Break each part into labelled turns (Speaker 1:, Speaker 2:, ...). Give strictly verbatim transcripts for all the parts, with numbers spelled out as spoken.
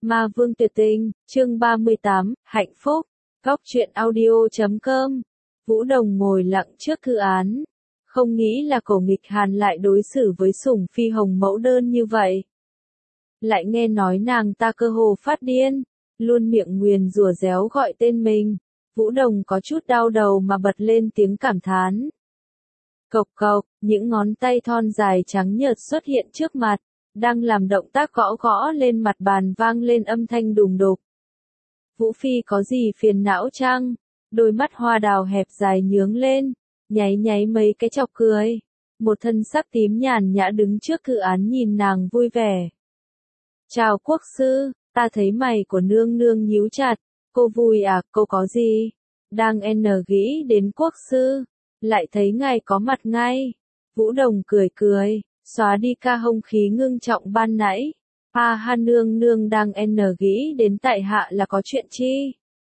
Speaker 1: Ma Vương Tuyệt Tình, chương ba mươi tám, Hạnh Phúc, Góc truyện audio chấm com. Vũ Đồng ngồi lặng trước thư án. Không nghĩ là Cổ Nghịch Hàn lại đối xử với Sủng Phi Hồng mẫu đơn như vậy. Lại nghe nói nàng ta cơ hồ phát điên, luôn miệng nguyền rủa réo gọi tên mình. Vũ Đồng có chút đau đầu mà bật lên tiếng cảm thán. Cộc cộc, những ngón tay thon dài trắng nhợt xuất hiện trước mặt, đang làm động tác gõ gõ lên mặt bàn vang lên âm thanh đùng đục. Vũ Phi có gì phiền não chăng? Đôi mắt hoa đào hẹp dài nhướng lên, nháy nháy mấy cái chọc cười. Một thân sắc tím nhàn nhã đứng trước thư án nhìn nàng vui vẻ. Chào quốc sư, ta thấy mày của nương nương nhíu chặt, cô vui à, cô có gì? Đang n nghĩ đến quốc sư, lại thấy ngài có mặt ngay. Vũ Đồng cười cười, xóa đi ca hông khí ngưng trọng ban nãy. Ha ha, nương nương đang n nghĩ đến tại hạ là có chuyện chi?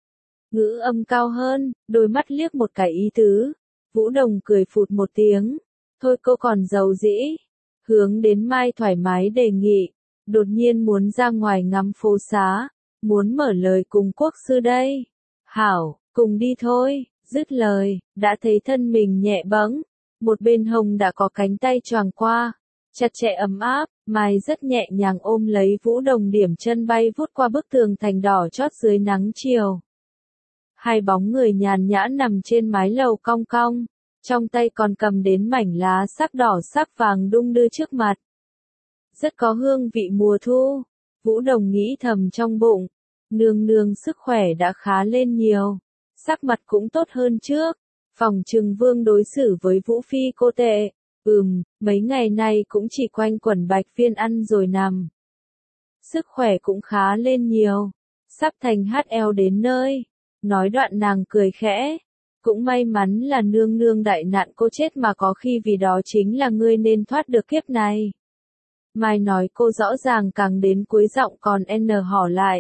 Speaker 1: Ngữ âm cao hơn, đôi mắt liếc một cái ý tứ. Vũ Đồng cười phụt một tiếng. Thôi cô còn giàu dĩ. Hướng đến Mai thoải mái đề nghị. Đột nhiên muốn ra ngoài ngắm phố xá. Muốn mở lời cùng quốc sư đây. Hảo, cùng đi thôi. Dứt lời, đã thấy thân mình nhẹ bẫng. Một bên hông đã có cánh tay choàng qua. Chặt chẽ ấm áp, Mai rất nhẹ nhàng ôm lấy Vũ Đồng, điểm chân bay vút qua bức tường thành đỏ chót dưới nắng chiều. Hai bóng người nhàn nhã nằm trên mái lầu cong cong, trong tay còn cầm đến mảnh lá sắc đỏ sắc vàng đung đưa trước mặt. Rất có hương vị mùa thu, Vũ Đồng nghĩ thầm trong bụng, nương nương sức khỏe đã khá lên nhiều, sắc mặt cũng tốt hơn trước, phòng trừng Vương đối xử với Vũ Phi cô tệ. Ừm, mấy ngày nay cũng chỉ quanh quẩn Bạch Viên ăn rồi nằm. Sức khỏe cũng khá lên nhiều, sắp thành hát eo đến nơi. Nói đoạn nàng cười khẽ. Cũng may mắn là nương nương đại nạn cô chết mà có khi vì đó chính là ngươi nên thoát được kiếp này. Mai nói cô rõ ràng càng đến cuối giọng còn n hỏi lại.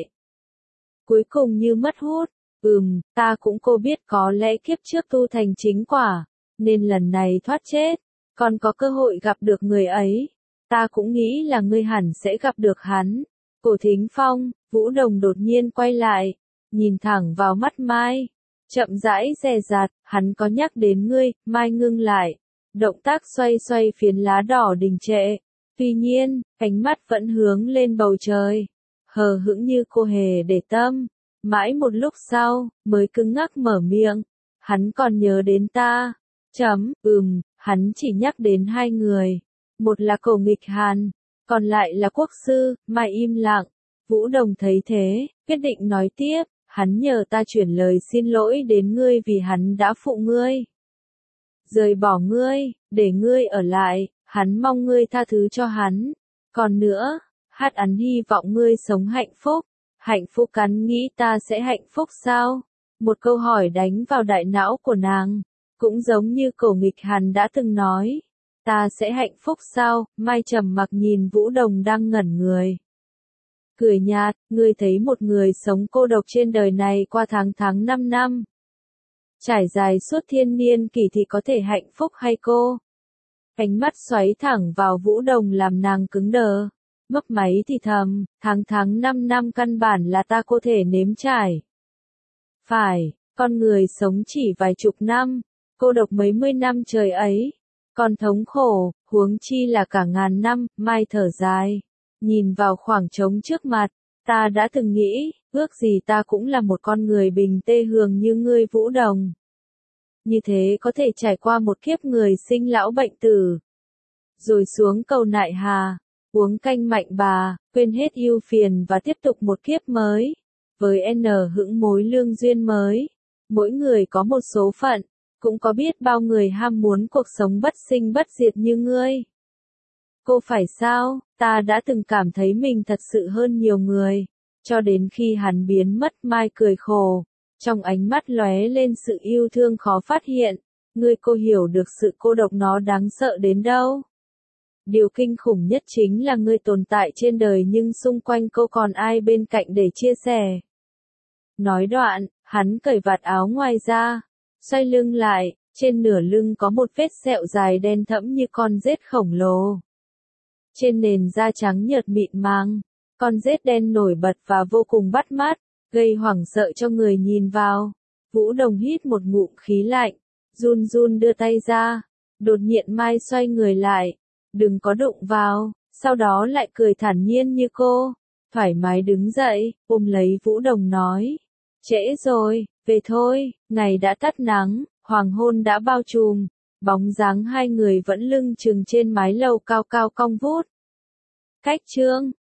Speaker 1: Cuối cùng như mất hút. Ừm, ta cũng cô biết có lẽ kiếp trước tu thành chính quả, nên lần này thoát chết. Còn có cơ hội gặp được người ấy. Ta cũng nghĩ là ngươi hẳn sẽ gặp được hắn. Cổ Thính Phong, Vũ Đồng đột nhiên quay lại, nhìn thẳng vào mắt Mai. Chậm rãi dè dặt, hắn có nhắc đến ngươi. Mai ngưng lại. Động tác xoay xoay phiến lá đỏ đình trệ. Tuy nhiên, ánh mắt vẫn hướng lên bầu trời. Hờ hững như cô hề để tâm. Mãi một lúc sau, mới cứng ngắc mở miệng. Hắn còn nhớ đến ta. Chấm, ừm. Hắn chỉ nhắc đến hai người, một là Cổ Nghịch Hàn, còn lại là quốc sư. Mai im lặng. Vũ Đồng thấy thế, quyết định nói tiếp, hắn nhờ ta chuyển lời xin lỗi đến ngươi vì hắn đã phụ ngươi, rời bỏ ngươi, để ngươi ở lại, hắn mong ngươi tha thứ cho hắn. Còn nữa, hát hắn hy vọng ngươi sống hạnh phúc. Hạnh phúc, hắn nghĩ ta sẽ hạnh phúc sao? Một câu hỏi đánh vào đại não của nàng. Cũng giống như Cổ Nghịch Hàn đã từng nói, ta sẽ hạnh phúc sao? Mai trầm mặc nhìn Vũ Đồng đang ngẩn người. Cười nhạt, ngươi thấy một người sống cô độc trên đời này qua tháng tháng năm năm. Trải dài suốt thiên niên kỷ thì có thể hạnh phúc hay cô? Ánh mắt xoáy thẳng vào Vũ Đồng làm nàng cứng đờ. Mấp máy thì thầm, tháng tháng năm năm căn bản là ta có thể nếm trải. Phải, con người sống chỉ vài chục năm. Cô độc mấy mươi năm trời ấy, còn thống khổ, huống chi là cả ngàn năm. Mai thở dài, nhìn vào khoảng trống trước mặt, ta đã từng nghĩ, ước gì ta cũng là một con người bình tê hường như ngươi Vũ Đồng. Như thế có thể trải qua một kiếp người sinh lão bệnh tử, rồi xuống cầu nại hà, uống canh mạnh bà, quên hết ưu phiền và tiếp tục một kiếp mới, với n hững mối lương duyên mới. Mỗi người có một số phận. Cũng có biết bao người ham muốn cuộc sống bất sinh bất diệt như ngươi. Cô phải sao? Ta đã từng cảm thấy mình thật sự hơn nhiều người. Cho đến khi hắn biến mất. Mai cười khổ. Trong ánh mắt lóe lên sự yêu thương khó phát hiện. Ngươi, cô hiểu được sự cô độc nó đáng sợ đến đâu. Điều kinh khủng nhất chính là ngươi tồn tại trên đời nhưng xung quanh cô còn ai bên cạnh để chia sẻ. Nói đoạn, hắn cởi vạt áo ngoài ra. Xoay lưng lại, trên nửa lưng có một vết sẹo dài đen thẫm như con rết khổng lồ. Trên nền da trắng nhợt mịn màng, Con rết đen nổi bật và vô cùng bắt mắt, gây hoảng sợ cho người nhìn vào. Vũ Đồng hít một ngụm khí lạnh, run run đưa tay ra, đột nhiên Mai xoay người lại, đừng có đụng vào, sau đó lại cười thản nhiên như cô, thoải mái đứng dậy, ôm lấy Vũ Đồng nói, trễ rồi, về thôi, ngày đã tắt nắng, hoàng hôn đã bao trùm, bóng dáng hai người vẫn lưng chừng trên mái lầu cao cao cong vút. Cách chương